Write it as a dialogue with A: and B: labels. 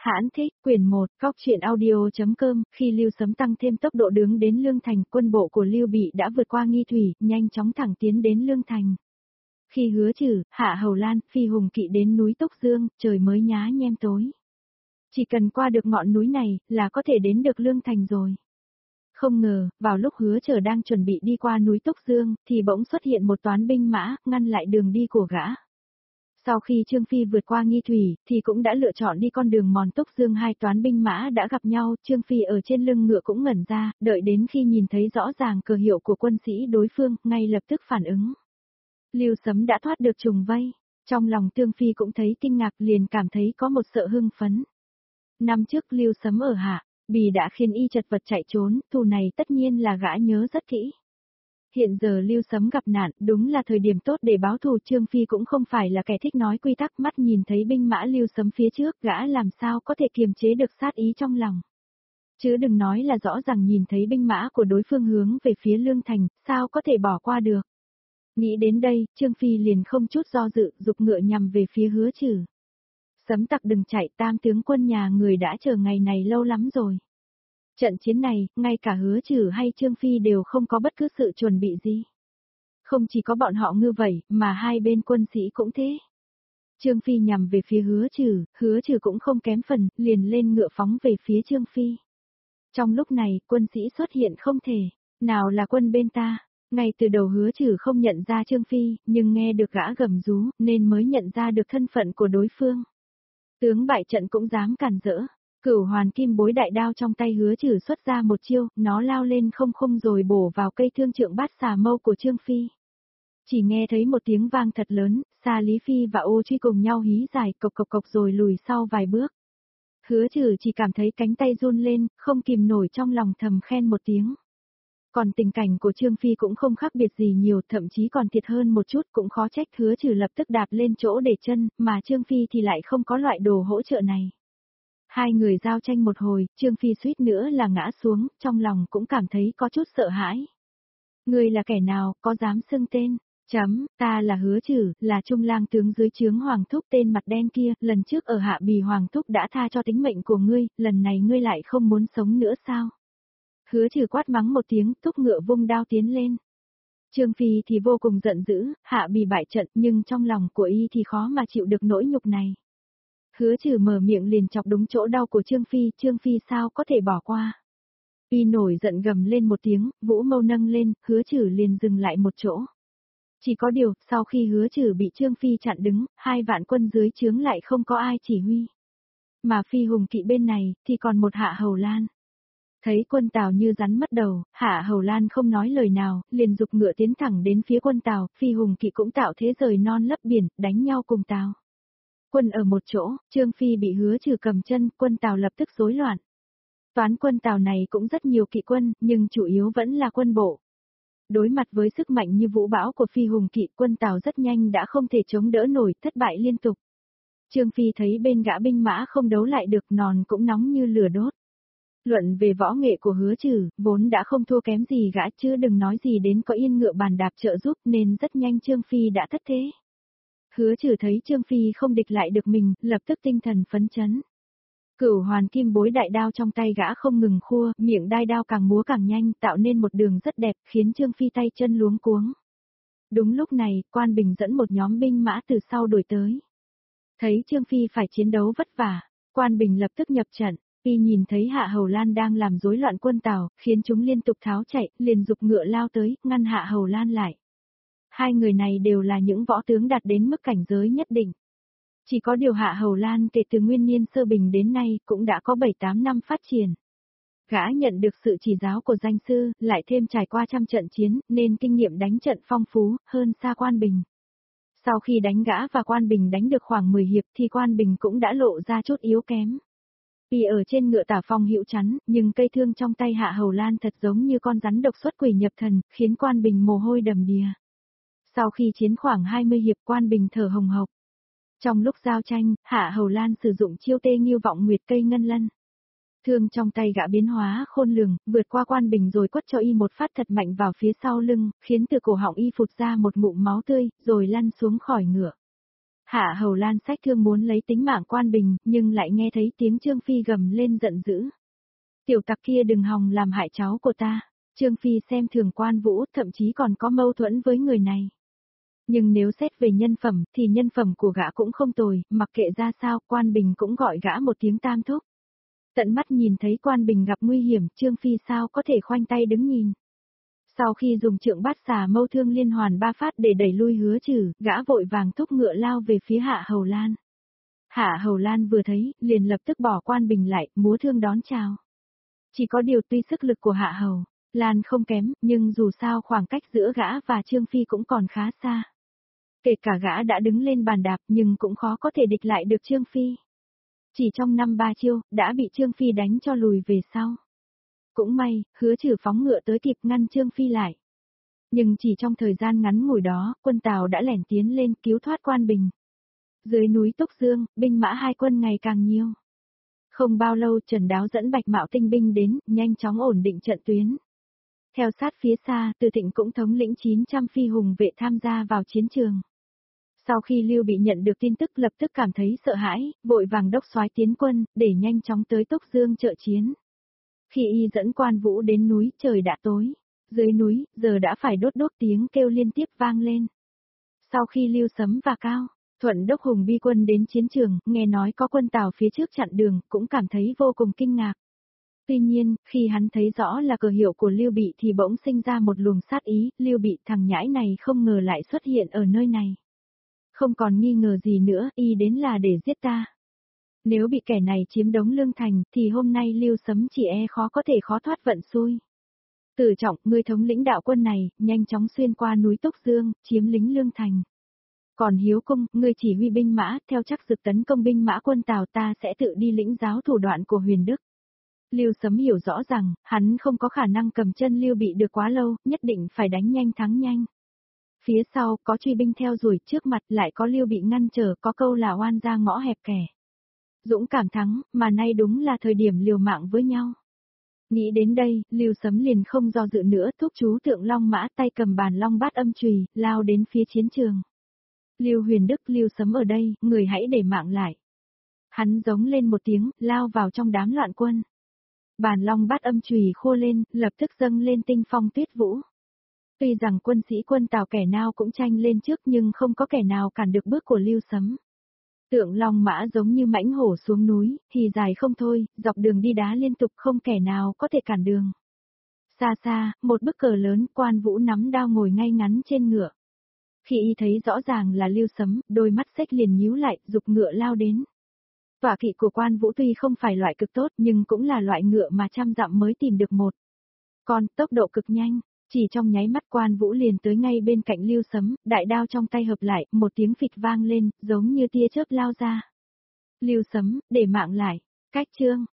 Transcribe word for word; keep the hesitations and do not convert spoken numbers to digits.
A: Hãn thích, quyển một, góc truyện audio.com, khi Lưu Sấm tăng thêm tốc độ đứng đến Lương Thành, quân bộ của Lưu Bị đã vượt qua Nghi Thủy, nhanh chóng thẳng tiến đến Lương Thành. Khi Hứa Trừ, Hạ Hầu Lan, Phi Hùng Kỵ đến núi Tốc Dương, trời mới nhá nhem tối. Chỉ cần qua được ngọn núi này, là có thể đến được Lương Thành rồi. Không ngờ, vào lúc Hứa Trừ đang chuẩn bị đi qua núi Tốc Dương, thì bỗng xuất hiện một toán binh mã, ngăn lại đường đi của gã. Sau khi Trương Phi vượt qua Nghi Thủy, thì cũng đã lựa chọn đi con đường mòn Tốc Dương. Hai toán binh mã đã gặp nhau, Trương Phi ở trên lưng ngựa cũng ngẩn ra, đợi đến khi nhìn thấy rõ ràng cờ hiệu của quân sĩ đối phương, ngay lập tức phản ứng. Lưu Sấm đã thoát được trùng vây, trong lòng Trương Phi cũng thấy kinh ngạc, liền cảm thấy có một sợ hưng phấn. Năm trước Lưu Sấm ở Hạ Bì đã khiến y chật vật chạy trốn, thù này tất nhiên là gã nhớ rất kỹ. Hiện giờ Lưu Sấm gặp nạn, đúng là thời điểm tốt để báo thù. Trương Phi cũng không phải là kẻ thích nói quy tắc, mắt nhìn thấy binh mã Lưu Sấm phía trước, gã làm sao có thể kiềm chế được sát ý trong lòng. Chứ đừng nói là rõ ràng nhìn thấy binh mã của đối phương hướng về phía Lương Thành, sao có thể bỏ qua được. Nghĩ đến đây, Trương Phi liền không chút do dự, giục ngựa nhằm về phía Hứa Trừ. Sấm tặc đừng chạy, tam tướng quân nhà người đã chờ ngày này lâu lắm rồi. Trận chiến này, ngay cả Hứa Trừ hay Trương Phi đều không có bất cứ sự chuẩn bị gì. Không chỉ có bọn họ như vậy, mà hai bên quân sĩ cũng thế. Trương Phi nhằm về phía Hứa Trừ, Hứa Trừ cũng không kém phần, liền lên ngựa phóng về phía Trương Phi. Trong lúc này, quân sĩ xuất hiện không thể, nào là quân bên ta. Ngay từ đầu Hứa Trừ không nhận ra Trương Phi, nhưng nghe được gã gầm rú, nên mới nhận ra được thân phận của đối phương. Tướng bại trận cũng dám cản rỡ. Cửu hoàn kim bối đại đao trong tay Hứa Trừ xuất ra một chiêu, nó lao lên không không rồi bổ vào cây thương trượng bát xà mâu của Trương Phi. Chỉ nghe thấy một tiếng vang thật lớn, Sa Lý Phi và Ô Truy cùng nhau hí dài cộc cộc cộc rồi lùi sau vài bước. Hứa Trừ chỉ cảm thấy cánh tay run lên, không kìm nổi trong lòng thầm khen một tiếng. Còn tình cảnh của Trương Phi cũng không khác biệt gì nhiều, thậm chí còn thiệt hơn một chút, cũng khó trách Hứa Trừ lập tức đạp lên chỗ để chân, mà Trương Phi thì lại không có loại đồ hỗ trợ này. Hai người giao tranh một hồi, Trương Phi suýt nữa là ngã xuống, trong lòng cũng cảm thấy có chút sợ hãi. Ngươi là kẻ nào, có dám xưng tên? Chấm, ta là Hứa Trừ, là trung lang tướng dưới trướng Hoàng Thúc tên mặt đen kia, lần trước ở Hạ Bì Hoàng Thúc đã tha cho tính mệnh của ngươi, lần này ngươi lại không muốn sống nữa sao? Hứa Trừ quát mắng một tiếng, thúc ngựa vung đao tiến lên. Trương Phi thì vô cùng giận dữ, Hạ Bì bại trận, nhưng trong lòng của y thì khó mà chịu được nỗi nhục này. Hứa Trừ mở miệng liền chọc đúng chỗ đau của Trương Phi, Trương Phi sao có thể bỏ qua. Y nổi giận gầm lên một tiếng, vũ mâu nâng lên, Hứa Trừ liền dừng lại một chỗ. Chỉ có điều, sau khi Hứa Trừ bị Trương Phi chặn đứng, hai vạn quân dưới trướng lại không có ai chỉ huy. Mà Phi Hùng Kỵ bên này, thì còn một Hạ Hầu Lan. Thấy quân Tào như rắn mất đầu, Hạ Hầu Lan không nói lời nào, liền giục ngựa tiến thẳng đến phía quân Tào, Phi Hùng Kỵ cũng tạo thế rời non lấp biển, đánh nhau cùng Tào. Quân ở một chỗ, Trương Phi bị Hứa Trừ cầm chân, quân Tào lập tức rối loạn. Toán quân Tào này cũng rất nhiều kỵ quân, nhưng chủ yếu vẫn là quân bộ. Đối mặt với sức mạnh như vũ bão của Phi Hùng Kỵ, quân Tào rất nhanh đã không thể chống đỡ nổi, thất bại liên tục. Trương Phi thấy bên gã binh mã không đấu lại được, nòn cũng nóng như lửa đốt. Luận về võ nghệ của Hứa Trừ, vốn đã không thua kém gì gã, chứ đừng nói gì đến có yên ngựa bàn đạp trợ giúp, nên rất nhanh Trương Phi đã thất thế. Hứa Trừ thấy Trương Phi không địch lại được mình, lập tức tinh thần phấn chấn. Cửu hoàn kim bối đại đao trong tay gã không ngừng khua, miệng đai đao càng múa càng nhanh, tạo nên một đường rất đẹp, khiến Trương Phi tay chân luống cuống. Đúng lúc này, Quan Bình dẫn một nhóm binh mã từ sau đuổi tới. Thấy Trương Phi phải chiến đấu vất vả, Quan Bình lập tức nhập trận. Y nhìn thấy Hạ Hầu Lan đang làm rối loạn quân Tào, khiến chúng liên tục tháo chạy, liền giục ngựa lao tới, ngăn Hạ Hầu Lan lại. Hai người này đều là những võ tướng đạt đến mức cảnh giới nhất định. Chỉ có điều Hạ Hầu Lan kể từ nguyên niên sơ bình đến nay cũng đã có bảy tám năm phát triển. Gã nhận được sự chỉ giáo của danh sư, lại thêm trải qua trăm trận chiến, nên kinh nghiệm đánh trận phong phú, hơn xa Quan Bình. Sau khi đánh gã và Quan Bình đánh được khoảng mười hiệp thì Quan Bình cũng đã lộ ra chút yếu kém. Vì ở trên ngựa tả phong hữu chắn, nhưng cây thương trong tay Hạ Hầu Lan thật giống như con rắn độc xuất quỷ nhập thần, khiến Quan Bình mồ hôi đầm đìa. Sau khi chiến khoảng hai mươi hiệp, Quan Bình thở hồng hộc. Trong lúc giao tranh, Hạ Hầu Lan sử dụng chiêu tê nghiêu vọng nguyệt cây ngân lân. Thương trong tay gã biến hóa khôn lường, vượt qua Quan Bình rồi quất cho y một phát thật mạnh vào phía sau lưng, khiến từ cổ họng y phụt ra một ngụm máu tươi, rồi lăn xuống khỏi ngựa. Hạ Hầu Lan xách thương muốn lấy tính mạng Quan Bình, nhưng lại nghe thấy tiếng Trương Phi gầm lên giận dữ. Tiểu tặc kia đừng hòng làm hại cháu của ta. Trương Phi xem thường Quan Vũ, thậm chí còn có mâu thuẫn với người này. Nhưng nếu xét về nhân phẩm, thì nhân phẩm của gã cũng không tồi, mặc kệ ra sao, Quan Bình cũng gọi gã một tiếng tam thúc. Tận mắt nhìn thấy Quan Bình gặp nguy hiểm, Trương Phi sao có thể khoanh tay đứng nhìn. Sau khi dùng trượng bát xà mâu thương liên hoàn ba phát để đẩy lui Hứa Trừ, gã vội vàng thúc ngựa lao về phía Hạ Hầu Lan. Hạ Hầu Lan vừa thấy, liền lập tức bỏ Quan Bình lại, múa thương đón chào. Chỉ có điều tuy sức lực của Hạ Hầu Lan không kém, nhưng dù sao khoảng cách giữa gã và Trương Phi cũng còn khá xa. Kể cả gã đã đứng lên bàn đạp nhưng cũng khó có thể địch lại được Trương Phi. Chỉ trong năm ba chiêu, đã bị Trương Phi đánh cho lùi về sau. Cũng may, Hứa Trừ phóng ngựa tới kịp ngăn Trương Phi lại. Nhưng chỉ trong thời gian ngắn ngủi đó, quân Tào đã lẻn tiến lên cứu thoát Quan Bình. Dưới núi Túc Dương, binh mã hai quân ngày càng nhiều. Không bao lâu Trần Đáo dẫn Bạch Mạo tinh binh đến, nhanh chóng ổn định trận tuyến. Theo sát phía xa, Từ Thịnh cũng thống lĩnh chín trăm phi hùng vệ tham gia vào chiến trường. Sau khi Lưu Bị nhận được tin tức lập tức cảm thấy sợ hãi, vội vàng đốc soái tiến quân, để nhanh chóng tới Túc Dương trợ chiến. Khi y dẫn Quan Vũ đến núi, trời đã tối. Dưới núi, giờ đã phải đốt đốt tiếng kêu liên tiếp vang lên. Sau khi Lưu Sấm và Cao Thuận đốc hùng bi quân đến chiến trường, nghe nói có quân Tào phía trước chặn đường, cũng cảm thấy vô cùng kinh ngạc. Tuy nhiên, khi hắn thấy rõ là cờ hiệu của Lưu Bị thì bỗng sinh ra một luồng sát ý, Lưu Bị thằng nhãi này không ngờ lại xuất hiện ở nơi này. Không còn nghi ngờ gì nữa, y đến là để giết ta. Nếu bị kẻ này chiếm đóng Lương Thành, thì hôm nay Lưu Sấm chỉ e khó có thể khó thoát vận xui. Tử Trọng, ngươi thống lĩnh đạo quân này, nhanh chóng xuyên qua núi Túc Dương, chiếm lính Lương Thành. Còn Hiếu Cung, ngươi chỉ huy binh mã, theo chắc dực tấn công binh mã quân Tào, ta sẽ tự đi lĩnh giáo thủ đoạn của Huyền Đức. Lưu Sấm hiểu rõ rằng, hắn không có khả năng cầm chân Lưu Bị được quá lâu, nhất định phải đánh nhanh thắng nhanh. Phía sau, có truy binh theo đuổi, trước mặt lại có Lưu Bị ngăn trở, có câu là oan ra ngõ hẹp kẻ. Dũng cảm thắng, mà nay đúng là thời điểm liều mạng với nhau. Nghĩ đến đây, Lưu Sấm liền không do dự nữa, thúc chú Tượng Long Mã tay cầm bàn long bát âm chùy, lao đến phía chiến trường. Lưu Huyền Đức, Lưu Sấm ở đây, người hãy để mạng lại. Hắn giống lên một tiếng, lao vào trong đám loạn quân. Bàn long bát âm chùy khô lên, lập tức dâng lên tinh phong tuyết vũ. Tuy rằng quân sĩ quân Tào kẻ nào cũng tranh lên trước nhưng không có kẻ nào cản được bước của Lưu Sấm. Tượng Long Mã giống như mãnh hổ xuống núi, thì dài không thôi, dọc đường đi đá liên tục không kẻ nào có thể cản đường. Xa xa, một bức cờ lớn, Quan Vũ nắm đao ngồi ngay ngắn trên ngựa. Khi y thấy rõ ràng là Lưu Sấm, đôi mắt xếch liền nhíu lại, giục ngựa lao đến. Tọa kỵ của Quan Vũ tuy không phải loại cực tốt nhưng cũng là loại ngựa mà trăm dặm mới tìm được một. Còn tốc độ cực nhanh, chỉ trong nháy mắt Quan Vũ liền tới ngay bên cạnh Lưu Sấm, đại đao trong tay hợp lại, một tiếng phịch vang lên, giống như tia chớp lao ra. Lưu Sấm, để mạng lại, cách chương.